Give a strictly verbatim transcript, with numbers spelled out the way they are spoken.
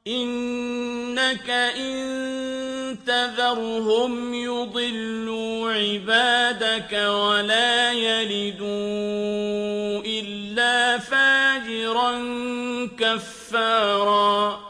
إنك إن تذرهم يضلوا عبادك ولا يلدوا إلا فاجرا كفارا